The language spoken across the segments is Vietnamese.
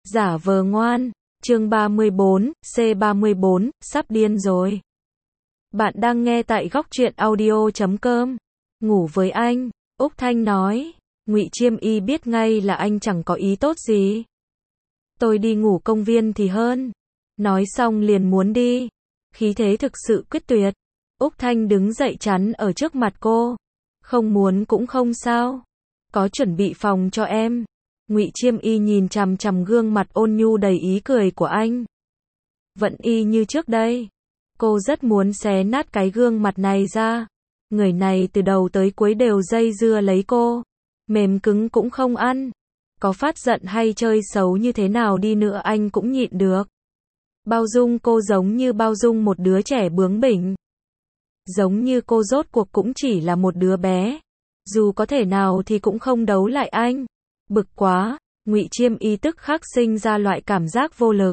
Giả vờ ngoan, chương 34, C34, sắp điên rồi. Bạn đang nghe tại góc truyện audio.com. Ngủ với anh, Úc Thanh nói. Ngụy Chiêm Y biết ngay là anh chẳng có ý tốt gì. Tôi đi ngủ công viên thì hơn. Nói xong liền muốn đi. Khí thế thực sự quyết tuyệt. Úc Thanh đứng dậy chắn ở trước mặt cô. Không muốn cũng không sao. Có chuẩn bị phòng cho em. Ngụy Chiêm Y nhìn chằm chằm gương mặt ôn nhu đầy ý cười của anh. Vẫn y như trước đây. Cô rất muốn xé nát cái gương mặt này ra. Người này từ đầu tới cuối đều dây dưa lấy cô. Mềm cứng cũng không ăn. Có phát giận hay chơi xấu như thế nào đi nữa anh cũng nhịn được. Bao dung cô giống như bao dung một đứa trẻ bướng bỉnh. Giống như cô rốt cuộc cũng chỉ là một đứa bé. Dù có thể nào thì cũng không đấu lại anh. Bực quá, Ngụy Chiêm Y tức khắc sinh ra loại cảm giác vô lực.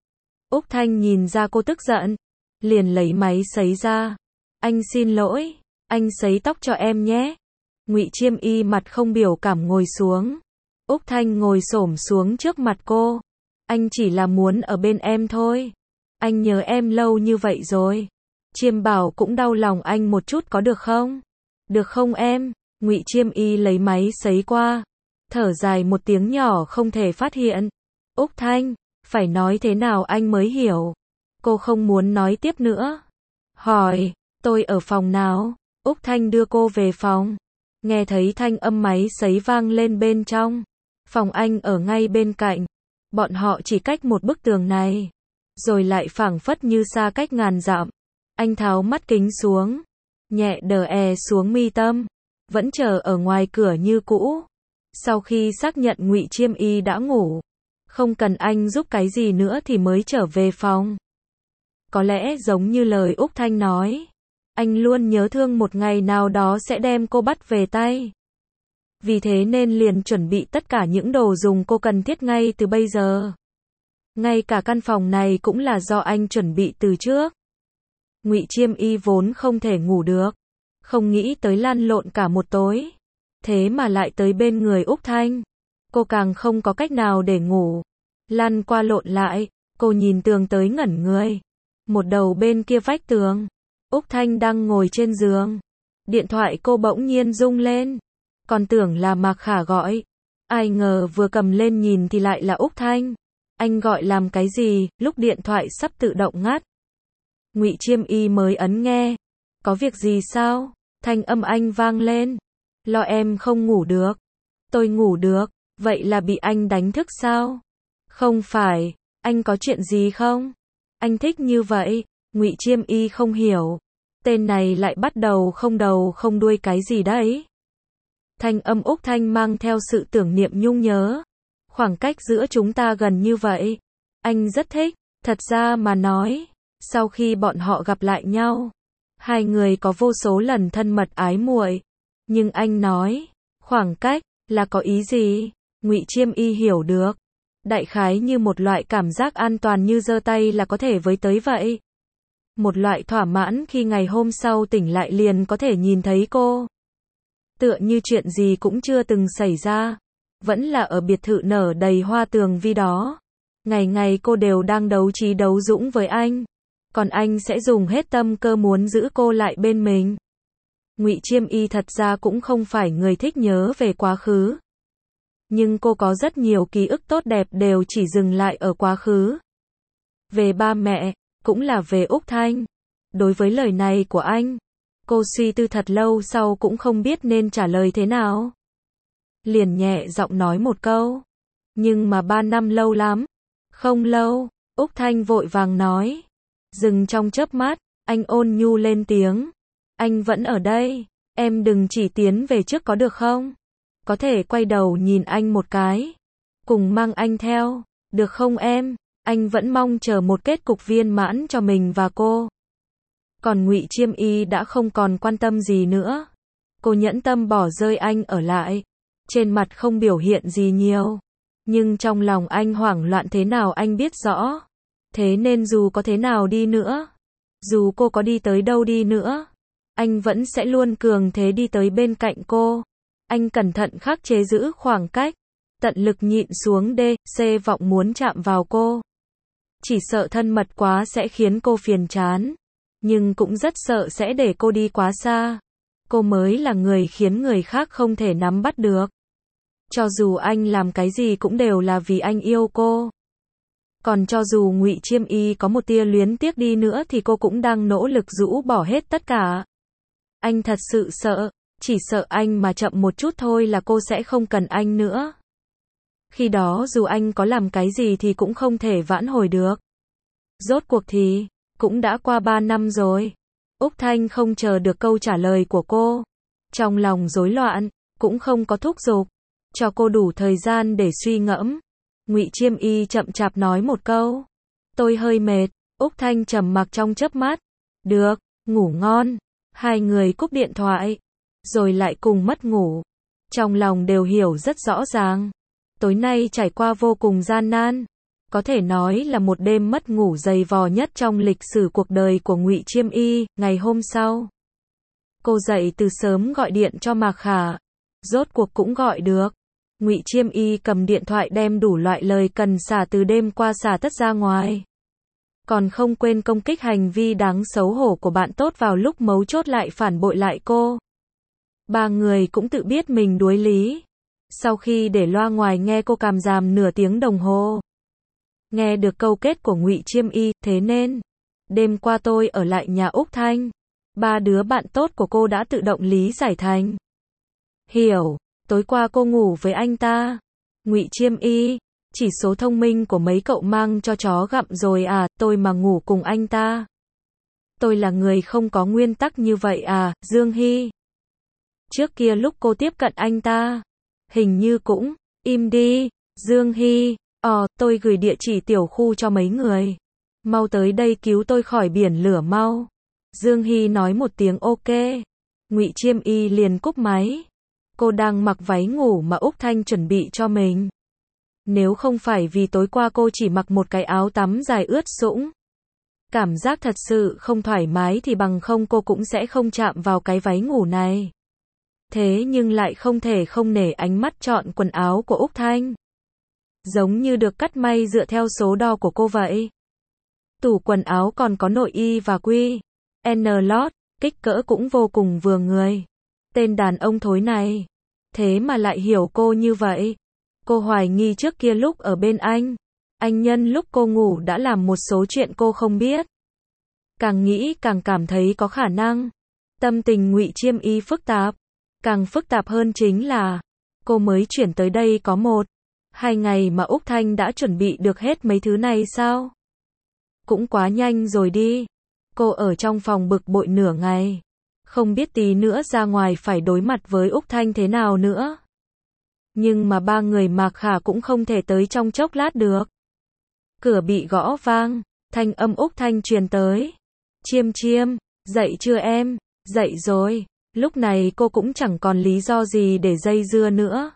Úc Thanh nhìn ra cô tức giận, liền lấy máy sấy ra. Anh xin lỗi, anh sấy tóc cho em nhé. Ngụy Chiêm Y mặt không biểu cảm ngồi xuống. Úc Thanh ngồi xổm xuống trước mặt cô. Anh chỉ là muốn ở bên em thôi. Anh nhớ em lâu như vậy rồi. Chiêm bảo cũng đau lòng anh một chút có được không? Được không em? Ngụy Chiêm Y lấy máy sấy qua. Thở dài một tiếng nhỏ không thể phát hiện. Úc Thanh, phải nói thế nào anh mới hiểu. Cô không muốn nói tiếp nữa. Hỏi, tôi ở phòng nào? Úc Thanh đưa cô về phòng. Nghe thấy thanh âm máy sấy vang lên bên trong. Phòng anh ở ngay bên cạnh. Bọn họ chỉ cách một bức tường này. Rồi lại phảng phất như xa cách ngàn dặm. Anh tháo mắt kính xuống. Nhẹ đè xuống mi tâm. Vẫn chờ ở ngoài cửa như cũ. Sau khi xác nhận Ngụy Chiêm Y đã ngủ, không cần anh giúp cái gì nữa thì mới trở về phòng. Có lẽ giống như lời Úc Thanh nói, anh luôn nhớ thương một ngày nào đó sẽ đem cô bắt về tay. Vì thế nên liền chuẩn bị tất cả những đồ dùng cô cần thiết ngay từ bây giờ. Ngay cả căn phòng này cũng là do anh chuẩn bị từ trước. Ngụy Chiêm Y vốn không thể ngủ được, không nghĩ tới lăn lộn cả một tối. Thế mà lại tới bên người Úc Thanh. Cô càng không có cách nào để ngủ. Lăn qua lộn lại, cô nhìn tường tới ngẩn người. Một đầu bên kia vách tường, Úc Thanh đang ngồi trên giường. Điện thoại cô bỗng nhiên rung lên. Còn tưởng là Mạc Khả gọi. Ai ngờ vừa cầm lên nhìn thì lại là Úc Thanh. Anh gọi làm cái gì, lúc điện thoại sắp tự động ngắt. Ngụy Chiêm Y mới ấn nghe. Có việc gì sao? Thanh âm anh vang lên. Lo em không ngủ được. Tôi ngủ được, vậy là bị anh đánh thức sao? Không phải, anh có chuyện gì không? Anh thích như vậy. Ngụy Chiêm Y không hiểu. Tên này lại bắt đầu không đuôi cái gì đấy? Thanh âm Úc Thanh mang theo sự tưởng niệm nhung nhớ. Khoảng cách giữa chúng ta gần như vậy. Anh rất thích, thật ra mà nói. Sau khi bọn họ gặp lại nhau, hai người có vô số lần thân mật ái muội. Nhưng anh nói, khoảng cách, là có ý gì? Ngụy Chiêm Y hiểu được. Đại khái như một loại cảm giác an toàn như giơ tay là có thể với tới vậy. Một loại thỏa mãn khi ngày hôm sau tỉnh lại liền có thể nhìn thấy cô. Tựa như chuyện gì cũng chưa từng xảy ra. Vẫn là ở biệt thự nở đầy hoa tường vi đó. Ngày ngày cô đều đang đấu trí đấu dũng với anh. Còn anh sẽ dùng hết tâm cơ muốn giữ cô lại bên mình. Ngụy Chiêm Y thật ra cũng không phải người thích nhớ về quá khứ. Nhưng cô có rất nhiều ký ức tốt đẹp đều chỉ dừng lại ở quá khứ. Về ba mẹ, cũng là về Úc Thanh. Đối với lời này của anh, cô suy tư thật lâu sau cũng không biết nên trả lời thế nào. Liền nhẹ giọng nói một câu. Nhưng mà 3 năm lâu lắm. Không lâu, Úc Thanh vội vàng nói. Dừng trong chớp mắt, anh ôn nhu lên tiếng. Anh vẫn ở đây, em đừng chỉ tiến về trước có được không? Có thể quay đầu nhìn anh một cái. Cùng mang anh theo, được không em? Anh vẫn mong chờ một kết cục viên mãn cho mình và cô. Còn Ngụy Chiêm Y đã không còn quan tâm gì nữa. Cô nhẫn tâm bỏ rơi anh ở lại. Trên mặt không biểu hiện gì nhiều. Nhưng trong lòng anh hoảng loạn thế nào anh biết rõ. Thế nên dù có thế nào đi nữa, dù cô có đi tới đâu đi nữa, anh vẫn sẽ luôn cường thế đi tới bên cạnh cô. Anh cẩn thận khắc chế giữ khoảng cách. tận lực nhịn xuống C vọng muốn chạm vào cô. Chỉ sợ thân mật quá sẽ khiến cô phiền chán, nhưng cũng rất sợ sẽ để cô đi quá xa. Cô mới là người khiến người khác không thể nắm bắt được. Cho dù anh làm cái gì cũng đều là vì anh yêu cô. Còn cho dù Ngụy Chiêm Y có một tia luyến tiếc đi nữa thì cô cũng đang nỗ lực rũ bỏ hết tất cả. Anh thật sự sợ, chỉ sợ anh mà chậm một chút thôi là cô sẽ không cần anh nữa. Khi đó dù anh có làm cái gì thì cũng không thể vãn hồi được. Rốt cuộc thì, cũng đã qua 3 năm rồi. Úc Thanh không chờ được câu trả lời của cô. Trong lòng rối loạn, cũng không có thúc giục. Cho cô đủ thời gian để suy ngẫm. Ngụy Chiêm Y chậm chạp nói một câu. Tôi hơi mệt. Úc Thanh trầm mặc trong chớp mắt. Được, ngủ ngon. Hai người cúp điện thoại. Rồi lại cùng mất ngủ. Trong lòng đều hiểu rất rõ ràng. Tối nay trải qua vô cùng gian nan. Có thể nói là một đêm mất ngủ dày vò nhất trong lịch sử cuộc đời của Ngụy Chiêm Y. Ngày hôm sau, cô dậy từ sớm gọi điện cho Mạc Khả. Rốt cuộc cũng gọi được. Ngụy Chiêm Y cầm điện thoại đem đủ loại lời cần xả từ đêm qua xả tất ra ngoài. Còn không quên công kích hành vi đáng xấu hổ của bạn tốt vào lúc mấu chốt lại phản bội lại cô. Ba người cũng tự biết mình đuối lý. Sau khi để loa ngoài nghe cô càm ràm nửa tiếng đồng hồ. Nghe được câu kết của Ngụy Chiêm Y, thế nên đêm qua tôi ở lại nhà Úc Thanh. Ba đứa bạn tốt của cô đã tự động lý giải thành. Hiểu, tối qua cô ngủ với anh ta. Ngụy Chiêm Y, chỉ số thông minh của mấy cậu mang cho chó gặm rồi à, tôi mà ngủ cùng anh ta. Tôi là người không có nguyên tắc như vậy à, Dương Hy. Trước kia lúc cô tiếp cận anh ta, hình như cũng, im đi, Dương Hy, tôi gửi địa chỉ tiểu khu cho mấy người. Mau tới đây cứu tôi khỏi biển lửa mau. Dương Hy nói một tiếng ok. Ngụy Chiêm Y liền cúp máy. Cô đang mặc váy ngủ mà Úc Thanh chuẩn bị cho mình. Nếu không phải vì tối qua cô chỉ mặc một cái áo tắm dài ướt sũng, cảm giác thật sự không thoải mái thì bằng không cô cũng sẽ không chạm vào cái váy ngủ này. Thế nhưng lại không thể không nể ánh mắt chọn quần áo của Úc Thanh. Giống như được cắt may dựa theo số đo của cô vậy. Tủ quần áo còn có nội y và quy N lót, kích cỡ cũng vô cùng vừa người. Tên đàn ông thối này, thế mà lại hiểu cô như vậy. Cô hoài nghi trước kia lúc ở bên anh nhân lúc cô ngủ đã làm một số chuyện cô không biết. Càng nghĩ càng cảm thấy có khả năng. Tâm tình Ngụy Chiêm Y phức tạp. Càng phức tạp hơn chính là, cô mới chuyển tới đây có 1-2 ngày mà Úc Thanh đã chuẩn bị được hết mấy thứ này sao? Cũng quá nhanh rồi đi. Cô ở trong phòng bực bội nửa ngày. Không biết tí nữa ra ngoài phải đối mặt với Úc Thanh thế nào nữa. Nhưng mà ba người Mạc Khả cũng không thể tới trong chốc lát được. Cửa bị gõ vang, thanh âm Úc Thanh truyền tới. Chiêm Chiêm, dậy chưa em? Dậy rồi. Lúc này cô cũng chẳng còn lý do gì để dây dưa nữa.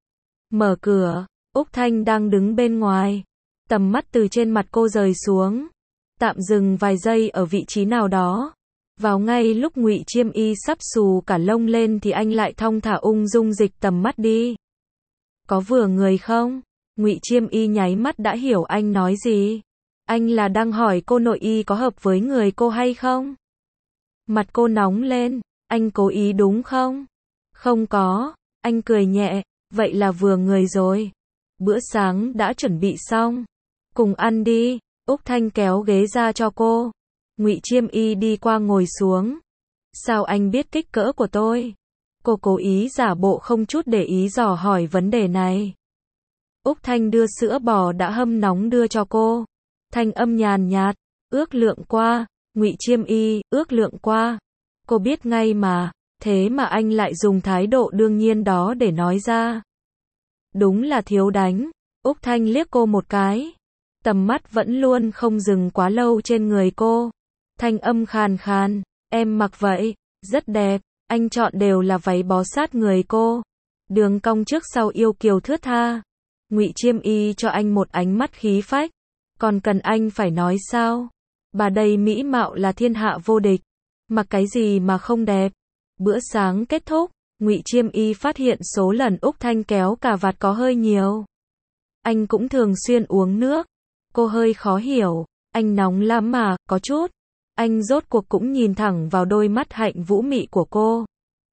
Mở cửa, Úc Thanh đang đứng bên ngoài. Tầm mắt từ trên mặt cô rời xuống. Tạm dừng vài giây ở vị trí nào đó. Vào ngay lúc Ngụy Chiêm Y sắp xù cả lông lên thì anh lại thong thả ung dung dịch tầm mắt đi. Có vừa người không? Ngụy Chiêm Y nháy mắt đã hiểu anh nói gì. Anh là đang hỏi cô nội y có hợp với người cô hay không? Mặt cô nóng lên. Anh cố ý đúng không? Không có. Anh cười nhẹ. Vậy là vừa người rồi. Bữa sáng đã chuẩn bị xong. Cùng ăn đi. Úc Thanh kéo ghế ra cho cô. Ngụy Chiêm Y đi qua ngồi xuống. Sao anh biết kích cỡ của tôi? Cô cố ý giả bộ không chút để ý dò hỏi vấn đề này. Úc Thanh đưa sữa bò đã hâm nóng đưa cho cô. Thanh âm nhàn nhạt. Ước lượng qua. Ngụy Chiêm Y, ước lượng qua. Cô biết ngay mà. Thế mà anh lại dùng thái độ đương nhiên đó để nói ra. Đúng là thiếu đánh. Úc Thanh liếc cô một cái. Tầm mắt vẫn luôn không dừng quá lâu trên người cô. Thanh âm khàn khàn. Em mặc vậy, rất đẹp. Anh chọn đều là váy bó sát người cô. Đường cong trước sau yêu kiều thướt tha. Ngụy Chiêm Y cho anh một ánh mắt khí phách. Còn cần anh phải nói sao? Bà đây mỹ mạo là thiên hạ vô địch. Mặc cái gì mà không đẹp? Bữa sáng kết thúc. Ngụy Chiêm Y phát hiện số lần Úc Thanh kéo cà vạt có hơi nhiều. Anh cũng thường xuyên uống nước. Cô hơi khó hiểu, anh nóng lắm mà, có chút. Anh rốt cuộc cũng nhìn thẳng vào đôi mắt hạnh vũ mị của cô.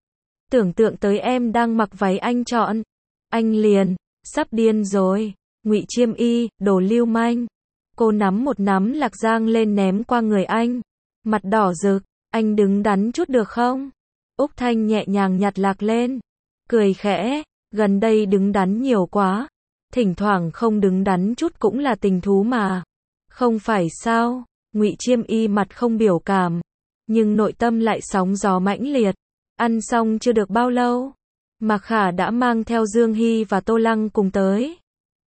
Tưởng tượng tới em đang mặc váy anh chọn. Anh liền, sắp điên rồi. Ngụy Chiêm Y, đồ lưu manh. Cô nắm một nắm lạc giang lên ném qua người anh. Mặt đỏ rực, anh đứng đắn chút được không? Úc Thanh nhẹ nhàng nhặt lạc lên. Cười khẽ, gần đây đứng đắn nhiều quá. Thỉnh thoảng không đứng đắn chút cũng là tình thú mà. Không phải sao? Ngụy Chiêm Y mặt không biểu cảm. Nhưng nội tâm lại sóng gió mãnh liệt. Ăn xong chưa được bao lâu. Mạc Khả đã mang theo Dương Hy và Tô Lăng cùng tới.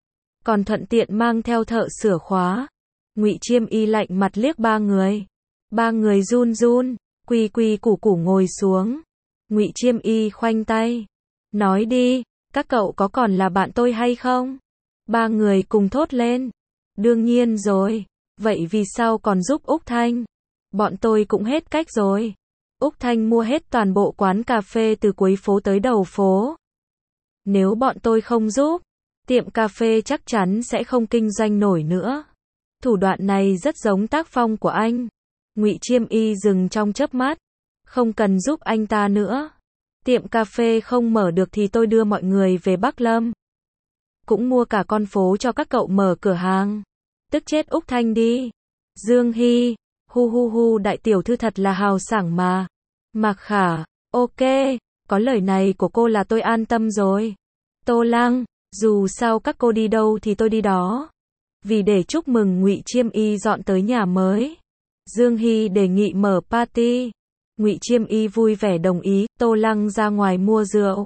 Còn thuận tiện mang theo thợ sửa khóa. Ngụy Chiêm Y lạnh mặt liếc ba người. Ba người run run, quy quy củ củ ngồi xuống. Ngụy Chiêm Y khoanh tay. Nói đi, các cậu có còn là bạn tôi hay không? Ba người cùng thốt lên. Đương nhiên rồi. Vậy vì sao còn giúp Úc Thanh? Bọn tôi cũng hết cách rồi. Úc Thanh mua hết toàn bộ quán cà phê từ cuối phố tới đầu phố. Nếu bọn tôi không giúp, tiệm cà phê chắc chắn sẽ không kinh doanh nổi nữa. Thủ đoạn này rất giống tác phong của anh. Ngụy Chiêm Y dừng trong chớp mắt. Không cần giúp anh ta nữa. Tiệm cà phê không mở được thì tôi đưa mọi người về Bắc Lâm. Cũng mua cả con phố cho các cậu mở cửa hàng. Tức chết Úc Thanh đi. Dương Hy, hu hu hu, đại tiểu thư thật là hào sảng mà. Mạc Khả, ok, có lời này của cô là tôi an tâm rồi. Tô Lăng, dù sao các cô đi đâu thì tôi đi đó. Vì để chúc mừng Ngụy Chiêm Y dọn tới nhà mới, Dương Hy đề nghị mở party. Ngụy Chiêm Y vui vẻ đồng ý. Tô Lăng ra ngoài mua rượu.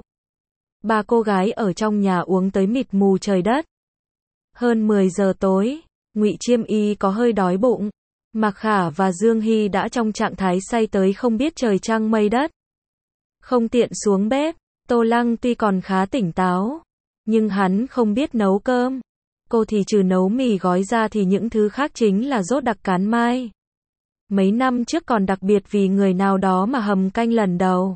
Ba cô gái ở trong nhà uống tới mịt mù trời đất. Hơn 10 giờ tối, Ngụy Chiêm Y có hơi đói bụng. Mạc Khả và Dương Hy đã trong trạng thái say tới không biết trời trăng mây đất. Không tiện xuống bếp. Tô Lăng tuy còn khá tỉnh táo, nhưng hắn không biết nấu cơm. Cô thì trừ nấu mì gói ra thì những thứ khác chính là dốt đặc cán mai. Mấy năm trước còn đặc biệt vì người nào đó mà hầm canh lần đầu.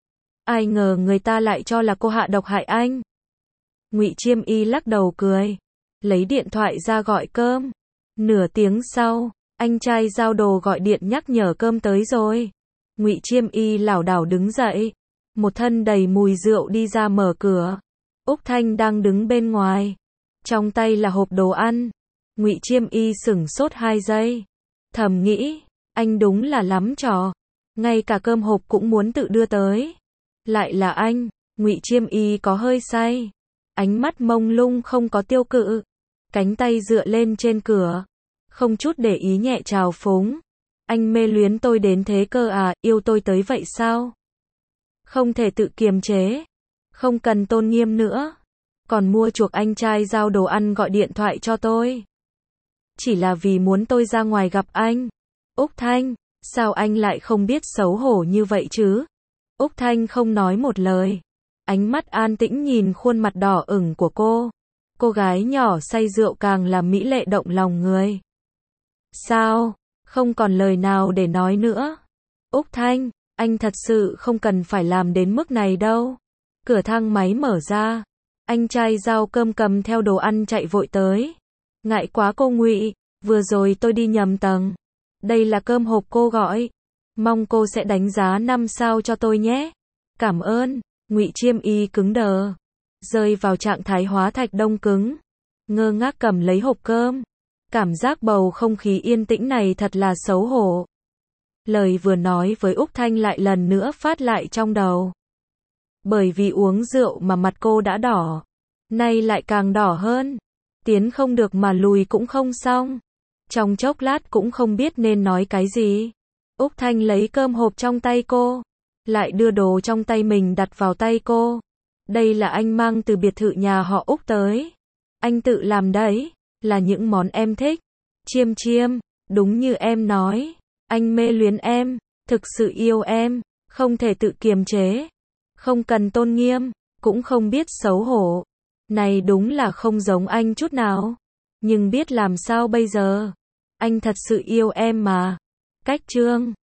Ai ngờ người ta lại cho là cô hạ độc hại anh. Ngụy Chiêm Y lắc đầu cười, lấy điện thoại ra gọi cơm. Nửa tiếng sau, anh trai giao đồ gọi điện nhắc nhở cơm tới rồi. Ngụy Chiêm Y lảo đảo đứng dậy, một thân đầy mùi rượu đi ra mở cửa. Úc Thanh đang đứng bên ngoài, trong tay là hộp đồ ăn. Ngụy Chiêm Y sửng sốt 2 giây, thầm nghĩ, anh đúng là lắm trò, ngay cả cơm hộp cũng muốn tự đưa tới. Lại là anh. Ngụy Chiêm Y có hơi say, ánh mắt mông lung không có tiêu cự, cánh tay dựa lên trên cửa, không chút để ý nhẹ trào phúng. Anh mê luyến tôi đến thế cơ à, yêu tôi tới vậy sao? Không thể tự kiềm chế, không cần tôn nghiêm nữa, còn mua chuộc anh trai giao đồ ăn gọi điện thoại cho tôi. Chỉ là vì muốn tôi ra ngoài gặp anh. Úc Thanh, sao anh lại không biết xấu hổ như vậy chứ? Úc Thanh không nói một lời, ánh mắt an tĩnh nhìn khuôn mặt đỏ ửng của cô. Cô gái nhỏ say rượu càng làm mỹ lệ động lòng người. Sao? Không còn lời nào để nói nữa. Úc Thanh, anh thật sự không cần phải làm đến mức này đâu. Cửa thang máy mở ra, anh trai giao cơm cầm theo đồ ăn chạy vội tới. Ngại quá cô Ngụy, vừa rồi tôi đi nhầm tầng. Đây là cơm hộp cô gọi. Mong cô sẽ đánh giá 5 sao cho tôi nhé. Cảm ơn. Ngụy Chiêm Y cứng đờ, rơi vào trạng thái hóa thạch đông cứng, ngơ ngác cầm lấy hộp cơm. Cảm giác bầu không khí yên tĩnh này thật là xấu hổ. Lời vừa nói với Úc Thanh lại lần nữa phát lại trong đầu. Bởi vì uống rượu mà mặt cô đã đỏ, nay lại càng đỏ hơn. Tiến không được mà lùi cũng không xong. Trong chốc lát cũng không biết nên nói cái gì. Úc Thanh lấy cơm hộp trong tay cô, lại đưa đồ trong tay mình đặt vào tay cô. Đây là anh mang từ biệt thự nhà họ Úc tới. Anh tự làm đấy, là những món em thích. Chiêm Chiêm, đúng như em nói, anh mê luyến em, thực sự yêu em, không thể tự kiềm chế, không cần tôn nghiêm, cũng không biết xấu hổ. Này đúng là không giống anh chút nào. Nhưng biết làm sao bây giờ? Anh thật sự yêu em mà. Cách chương